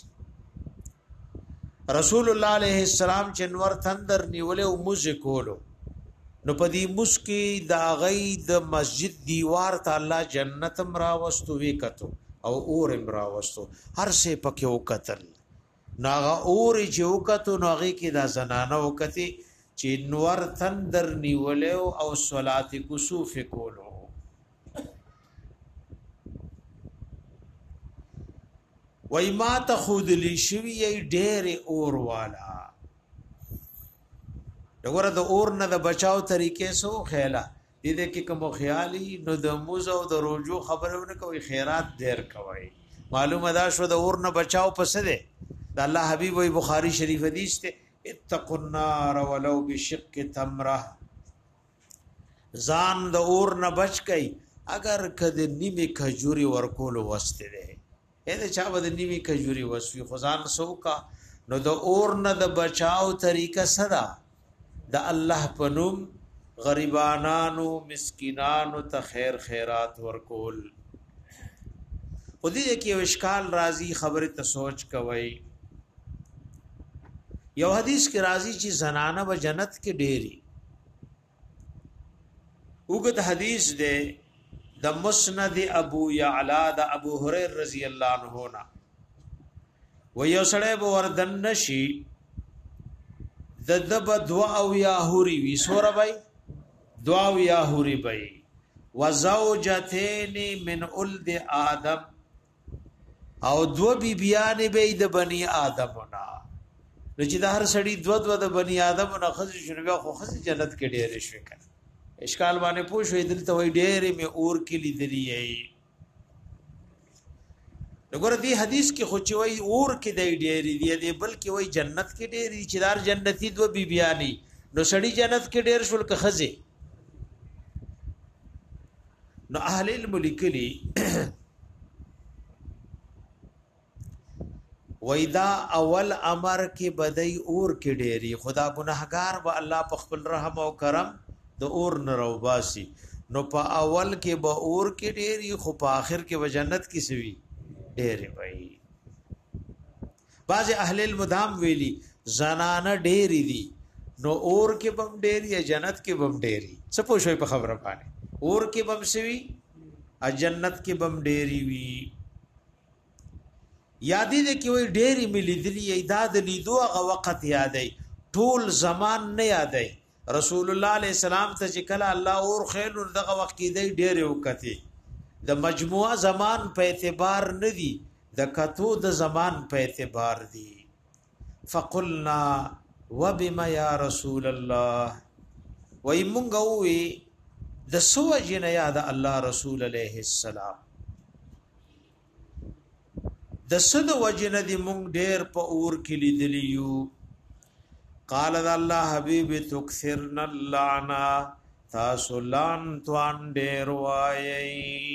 [SPEAKER 1] رسول الله علیه السلام چې نور تندر نیولې او موز کولو نو پدې مسکی دا غي د مسجد دیوار ته الله جنت مرا واستو وکتو او اور امرا واستو هر څه پکې وکتل ناغه اور چې وکتو ناغه کې دا زنانه وکتي چې نور تندر نیولې او صلات کسوف کولو. وای ما ته خود لی شوی ډېر اور والا دغه د اور نه د بچاو طریقې سو خیاله دې دې کې کوم خیالي نو د موزه او د روجو خبرونه کوي خیرات ډېر کوي. معلومه ده شو د اور نه بچاو پسه ده د الله حبيب وي بخاری شریف حدیث ته اتقوا النار ولو بشق تمره ځان د اور نه بچ کئ اگر کده نیمه کجوري ورکول وسته ده اې چا بد نیمه کجوري وسوي خدان سوکا نو د اور نه د بچاو طریقه صدا د الله پنوم غریبانانو مسکینانو ته خیر خیرات ورکول. خودی کې یو اشکال راضی خبره ته سوچ کوي. یو حدیث کې راضی چې زنانه و جنت کې ډېری وګت حدیث ده د مسند ابو یعلا د ابو هريره رضی الله عنه نا و یو سړی به وردن نشي د دب دوا او یاهوري وی سوره بای دوا او یاهوري بای وزوجتين من ولد آدم او دو بی بیان به د بنی آدمنا نو چې د هر سړی دو دو د بنی آدمنا خزي شنو بیا خو خزي جنت کې ډېر شي کنه اشکال باندې پوښوي دلته وای ډېر می اور کې لیدلی ای وګوره دې حدیث کې خو چې وای اور کې دی ډېر دی دی بلکې وای جنت کې ډېر چې دار جنتی دو بی بیانی نو سړی جنت کې ډېر شول که خزي نو اهل علم لیکلي وېدا اول امر کې بدای اور کې ډېری خدا ګناهګار به الله په خپل رحم او کرم د اور نروباسي نو په اول کې به اور کې ډېری خو په آخر کې به جنت کې سوي ډېری وي بعض اهل المدام ویلي زنانه ډېری دي نو اور کې بم ډېری جنت کې بم ډېری څه پوښوي په خبره باندې اور کې بم سوي ا جنت کې بم ډېری وي یادې دې کې وي ډېری ملي دلی ایداد لیدو هغه وخت یادې ټول زمان نه یادې رسول الله علیه السلام ته چې کله الله اور خیر دغه وخت کې دې ډېر وکتي د مجموعه زمان په اعتبار نه دي د کتو د زمان په اعتبار دي فقلنا وبما یا رسول الله وای مونږ وې د سو جن یاد الله رسول علیه السلام د صد وجن دی مونږ ډېر په اور کې لیدلیو قال الله حبیب تکثرن اللعنا تاسو لان توان ډېر وایي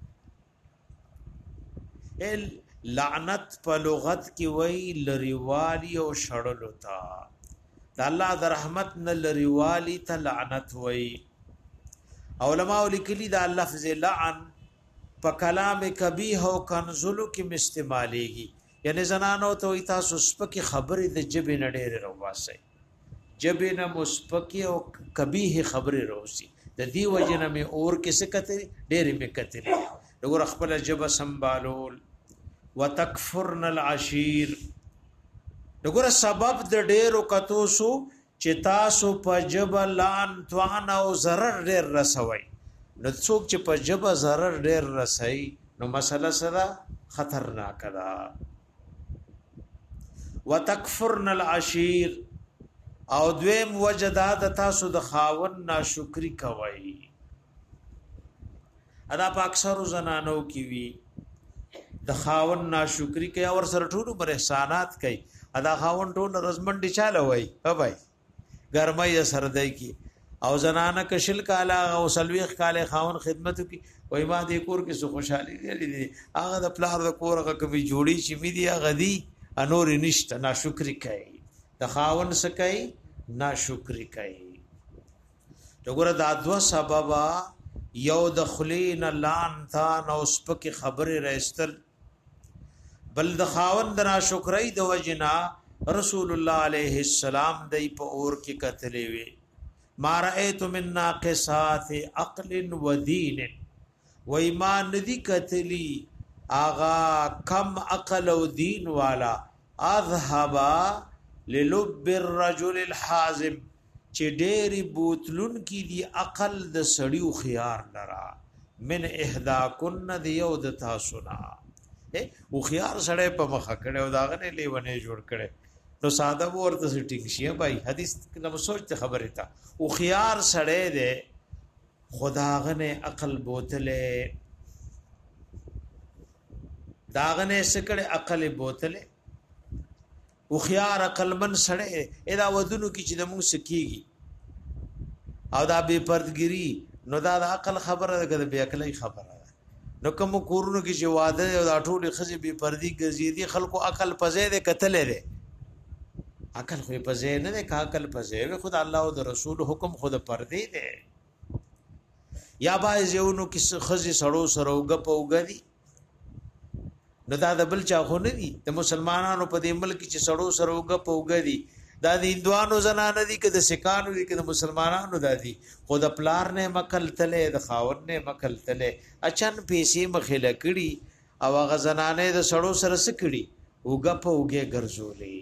[SPEAKER 1] ال لعنت په لغت کې وای لریوالی او شړلو تا د الله د رحمت نه لریوالی ته لعنت وای علماء لیکلي دا لفظ لعن په کلام کبیح او کنزلو کې مستعمالېږي یعنی زنانو ته تاسو سپکې خبرې د جبې نه ډېرې رواسي جبې نه مسپکې او کبیح خبرې روسي د دې وجنه مې اور کې څه کتري ډېرې مې کتري وګور خپل جبه سنبالول وتکفرن العشیر وګور سبب د ډېرو کتو سو چې تاسو په جبه لان توان او zarar ډېر رسوي نو څوک چې په جبه zarar ډېر رسي نو مسله سره خطرناک ده وتکفرن العشیر او دویم وجداد تاسو د خاون ناشکری کوي ادا په اکثر زنانو کې وی د خاون ناشکری کوي او سره ټول پر احسانات کوي ادا خاون ټول رزمنډي چاله وای ها بھائی ګرمای سردای کی او زنانه کشل کالا او سلويخ کاله خاون خدمت کی وای ما دې کور کې سو خوشحالي دي هغه د پلار د کور هغه کبي جوړی چې می دي غدي انور نشته ناشکری کوي د خاون سکای ناشکری کوي وګوره دا دوا سببا یو د خلین لان تا نو سپک خبره رستل بل د خاون د ناشکری د وجنا رسول الله علیه السلام دای په اور کې کتلې وی ما رأيت من ناقصات عقل ودين و ایمان ندی کتلی آغا کم عقل و دین والا اذهبا للب الرجل الحازم چې ډېری بوتلون کی دی عقل د سړیو خيار لرا من احدا کن دی یو د تاسو نا او خيار سړی په مخ کړه او داغه نه لیونه جوړ کړي نو ساده ورته ټینګ شي بھائی حدیث نو سوچ ته خبره تا او خيار سړی دی خداغه نه عقل بوتله داغه نه سکړه عقل بوتله او خيار عقل من سړی ادا ودونو کی چې د موږ سکیږي او دا بے پردګری نو دا د عقل خبره ده د بے عقلۍ خبره ده نو کوم کورونو کې چې واده او دا ټول خزي بے پردي ګرځي خلکو عقل پځې ده کتلې ده عقل خو پځې نه ده کا عقل پځې خدا الله او د رسول حکم خود پردي ده یا باز یو نو کې خزي سړو سره وګ په وګدي نو دا د بل چا خو نه دي د مسلمانانو په دې ملک چې سړو سره وګ په وګدي دا د هندوانو زنانه دي که د سکانو دي که د مسلمانانو دادي خود پلار نه مکل تله د خاون نه مکل تله اچن پیسې مخله کړي او هغه زنانه د سړو سره سکړي اوګه په اوګه ګرځولې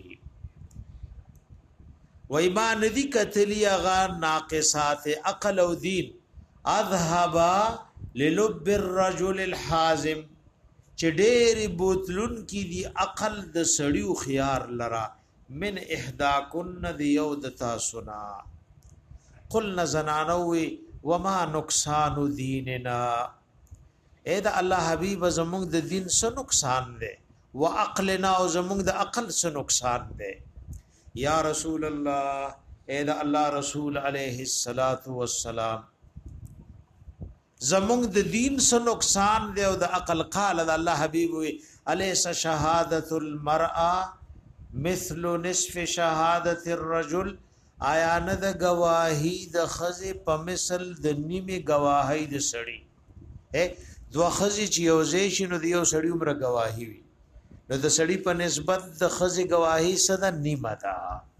[SPEAKER 1] وای ما ندی کتلی غا ناقصات عقل او دین اذهب للب الرجل الحازم چې ډېر بوتلون کی دی عقل د سړیو خيار لرا من احدا کن دی یو د تاسنا قلنا زنانوي وما نقصان دیننا اې دا الله حبیب زمونږ د دین څه نقصان دی وعقلنا او زمونږ د عقل څه نقصان دی یا رسول الله اے دا الله رسول علیہ الصلات والسلام زمونږ د دین څه نقصان دی او د عقل قال د الله حبیب وی الیس شهادت المرأه مثل نصف شهادت الرجل آیا نه د گواهی د خزه په مثل د نیمه گواهی د سړی اے دوا خزه چې یو ځای شنو د یو سړی عمر گواهی وي نو د سړی په نسبت د خزه گواهی صدا نیمه ده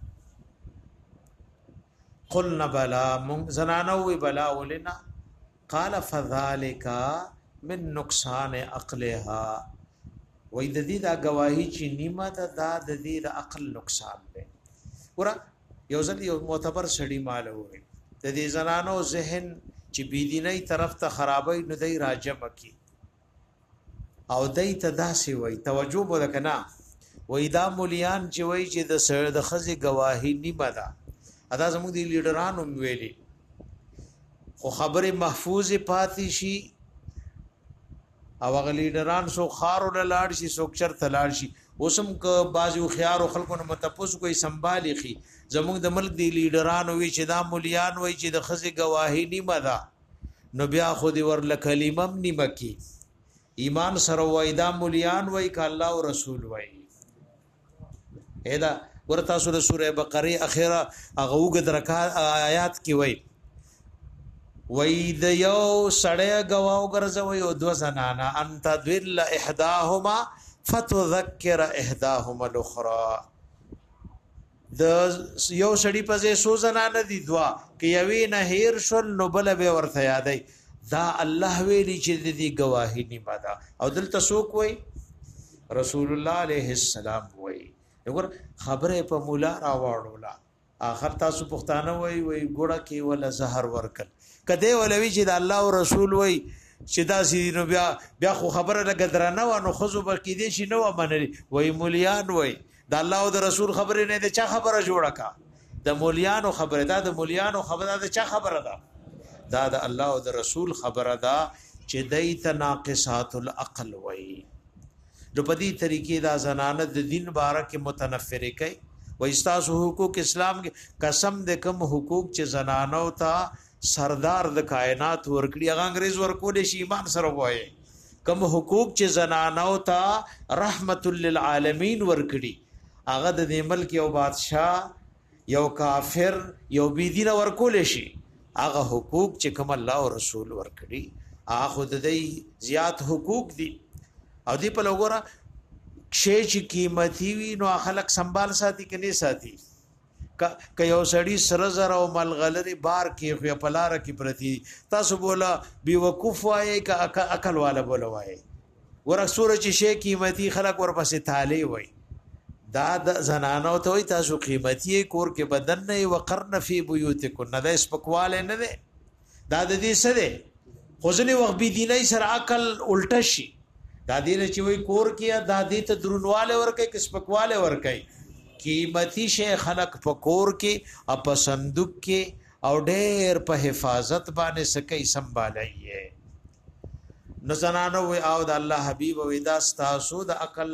[SPEAKER 1] قلنا بلا من زنانو بلا ولنا قال فذلك من نقصان عقلها وې د دې دا گواهی چې نیمه ده دا د دې د عقل نقصان ده ورا یو ځل یو معتبر سړی مال وي د دې زنانو ذهن چې بيدینۍ طرف ته خرابای نو دای راجم کی او دای ته داسې وای توجه وکنا وای دا مولیان چې وای چې د سر د خزي گواهی نیمه ده ادا زموږ دی لیډرانو ویلي خو خبره محفوظ پاتې شي او هغه لیډران سو خارو لاړ شي سو چرته لاړ شي اوسم ک بازو خيار او خلکو نه متپوس کوئی سنبالي خي زموږ د ملک دی لیډرانو وی چې دا مولیان وای چې د خزي گواهی نیمه ده نو بیا خو دی ور لکلیمم نیمه کی ایمان سره وای دا مولیان وای ک الله او رسول وای اېدا ورته سوره سوره بقره اخیره هغه وګد رکعات آیات کی وای وای د یو سړی گواو ګرځوي او دو زنانا انت ذل احداهما فتذكر احداهما الاخرى د یو سړی په ځای سو زنانه دي دوا کې یوی نه هیر شل نو بل به ورته یادای دا الله ویلی چې د دې گواهی نیمه ده او دلته څوک وای رسول الله عليه السلام وای وګور خبره په مولا راوړولا اخر تاسو پښتانه وای وای ګوړه کې ولا زهر ورکل کده ولوي چې د الله او رسول وای چې دا سینو بیا بیا خو خبره لګدرانه و نو خزو بکې دي شي نو منري وای مولیان وای د الله او د رسول خبره نه ده چا خبره جوړه کا د مولیانو خبره ده د مولیانو خبره ده چا خبره ده دا د الله او د رسول خبره ده چې دای تناقصات العقل وای نو په دې طریقې دا زنانه د دین بارک متنفره کوي و استاسو حقوق اسلام کې قسم د کم حقوق چې زنانو ته سردار د کائنات ورکړي هغه انګريز ورکول شي ایمان سره وای کم حقوق چې زنانو ته رحمت للعالمین ورکړي هغه د ملک یو بادشاہ یو کافر یو بيدینه ورکول شي هغه حقوق چې کوم الله او رسول ورکړي هغه خود دې زیات حقوق دي او دی په لګورا شی چې قیمتي وي نو خلک سنبال ساتي کني ساتي ک یو سړی سره زره او ملغلری بار کې خو په لار کې پرتی تاسو بولا بي وقوف وای ک عقل والا بولا وای ورک سورج شی قیمتي خلک ورپسې تالی وای دا د زنانو ته وای تاسو قیمتي کور کې بدن نه وقرن فی بیوتکن نه د سپکواله نه ده دا د دې سره خوځنی وخت بي دیني سره عقل الټه شي دا دې چې وای کور کې دا دې ته درنواله ورکه کې سپکواله ورکه قیمتي شی خلق په کور کې او په صندوق کې او ډېر په حفاظت باندې سکه سنبالایي نو زنانو او د الله حبيب او دا ستاسو د عقل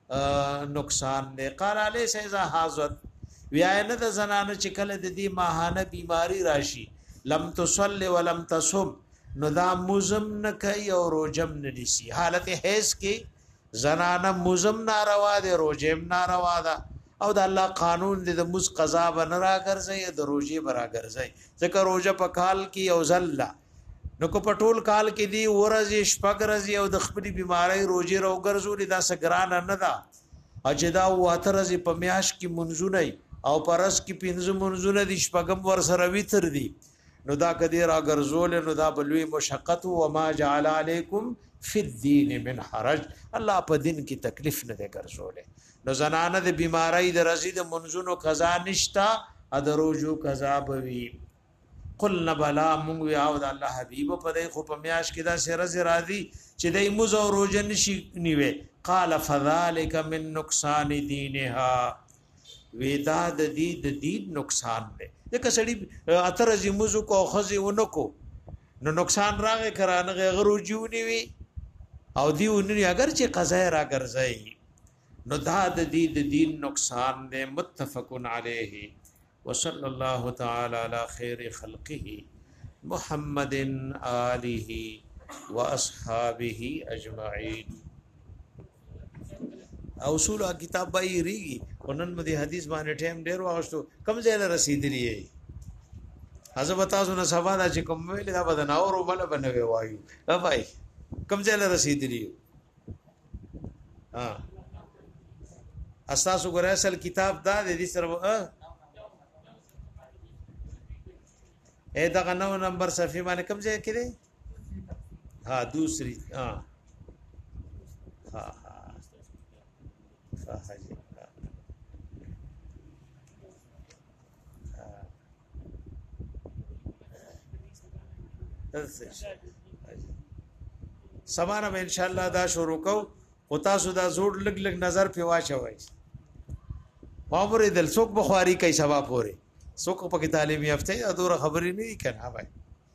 [SPEAKER 1] نقصان نه قال عليه سيزا حاضر ویاینه د زنانو چې کله د دې ماهانه بیماری راشي لم تصلي ولم تصم نو دا مزم نه کوي او روجم نه نسی حالت هیڅ کې زنانه مزم ناروا ده روجم ناروا ده او د الله قانون د مز قضا بن را ګرځي د روجي برا ګرځي ځکه روجه په کال کې او زلا نو کو پټول کال کې دی ورځ شپږ ورځې او د خپل بیماری روجي رو ګرځول دا سګران نه ده اجدا واته ورځې په میاش کې منځونه او پرس کې پنځه منځونه دي شپږم ور سره ویتر دي نو دا کدی را ګرځول نو دا بلوي مشقت او ما جعل علیکم فی الدین من حرج الله په دین کې تکلیف نه ده ګرځول نو زنانه د بیماری د رزي د منځونو قضا نشتا ادروجو قضا بوي قلنا بلا مونږ یاو د الله حبیب په دې خو په میاش کې دا سره زرا دي چې دای موز او روزه نشي نیوي قال فذلك من نقصان دینها ودا د دې د دین نقصان دی دغه سړی اتر زی موزو کو خزي ونکو نو نقصان راغی کرانه غروجو نیوي او دیونی اگر چې قضا را ګرځي نو دا د دې د دین نقصان دی متفقن علیه وصلى الله تعالى على خير خلقه محمد آله واصحابه اجمعين اصول کتاب بای ریږي ونن مدي حدیث باندې ټیم ډیر واغشتو کم ځای له رسیدلی حضرت تاسو نه سبا دا چې کوم ویل دا بدن اور بل بنوي وایو ها بھائی کم ځای له رسیدلی ها اساسو ګره اصل کتاب دا د دې سره اے دا نو نمبر صفحه باندې کوم ځای کې دی ها دوسری ها ها ها ها جی سمانه به ان شاء الله دا شروع کو او تاسو دا زوړ لګ لګ نظر په واچوي مامور دل څوک بخاری کوي سبا پوره څوک په کې تعلیم یافته ادوره خبرې نه دي کنه بھائی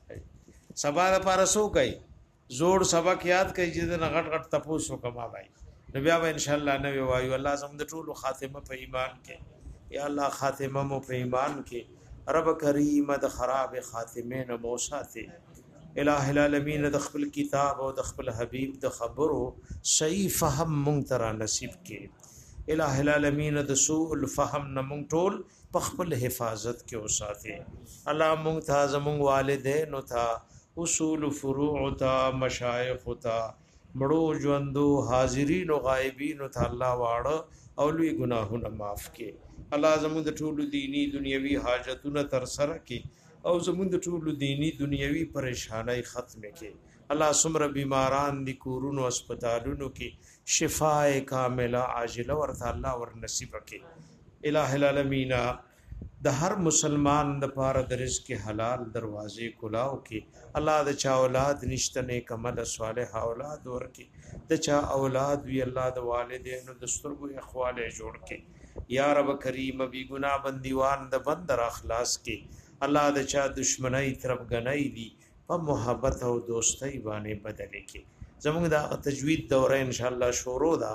[SPEAKER 1] سبا لپاره سو کوي زوړ سبق یاد کوي چې نه غټ غټ تپوسو کما بھائی نو بیا به ان شاء الله نو وایو الله زم د ټولو خاتمه په ایمان کې یا الله خاتمه مو په ایمان کې رب کریم د خراب خاتمه نه موساته الہ العالمین د خپل کتاب او د خپل حبیب د خبرو صحیح فهم مونږ ترا نصیب کې الہ العالمین د سوء الفهم نه مونږ ټول په خپل حفاظت کې اوساته الله مونږ ته زمونږ والدین او ته اصول فروع ته مشایخ ته مړو ژوندو حاضرین او غایبین ته الله واړه او لوی ګناهونه معاف کړي الله زموږ د ټولو دینی دنیوي حاجتونه تر سره کړي او زموږ د ټولو دینی دنیوي پریشانای ختم کړي الله سمره بیماران دي کورونو هسپتالونو کې شفاء کامله عاجله ورته الله ور نصیب کړي الہ العالمین د هر مسلمان د پاره د رزق حلال دروازې کلاو کې الله د چا اولاد نشته نیک عمل صالح اولاد ورکي د چا اولاد وی الله د والدینو د سترګو اخواله جوړ کې یا رب کریم بی گناہ بندیوان د بندر اخلاص کې الله د چا دشمنی طرف غنۍ دي په محبت او دوستۍ باندې بدل کې زموږ د تجوید دوره ان شاء الله شروع ده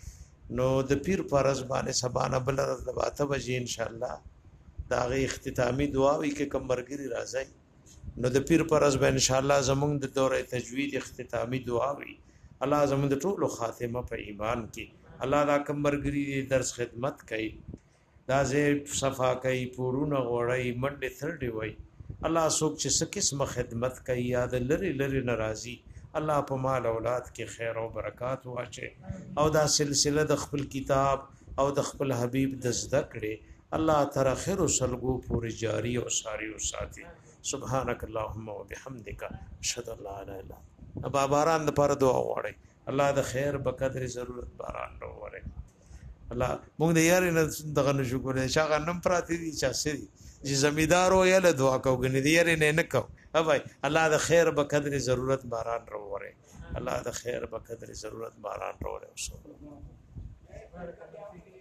[SPEAKER 1] نو د پیر پرز باندې سبانه بل د باته بجې ان شاء الله دا غي اختتامی دعا وی کې کمرګری راځي نو د پیر پرز به ان شاء الله زموږ د دوره تجوید اختتامی دعا وی الله زموږ د ټولو خاتمه په ایمان کې الله دا کمرګری درس خدمت کوي دا زه صفا کوي پورونه غوړی منډه تھرډي وای الله څوک چې څه قسمه خدمت کوي یاد لری لری ناراضي الله په مال اولاد کې خیر او برکات واچي او دا سلسله د خپل کتاب او د خپل حبیب د زده کړي الله تر اخر سلګو پوری جاری او ساری او ساتي سبحانك اللهم وبحمدك اشهد ان لا اله الا انت ابا باران د پر دعا وړي الله د خیر بقدر ضرورت باران وړي الله موږ د یاري نه دغه نشو کولای چې غنم پراتی دي چې سړي چې زمیدار او یله دعا کوګنی دی یاري نه نکو ها بھائی الله د خیر بقدر ضرورت باران وړي الله د خیر بقدر ضرورت باران وړي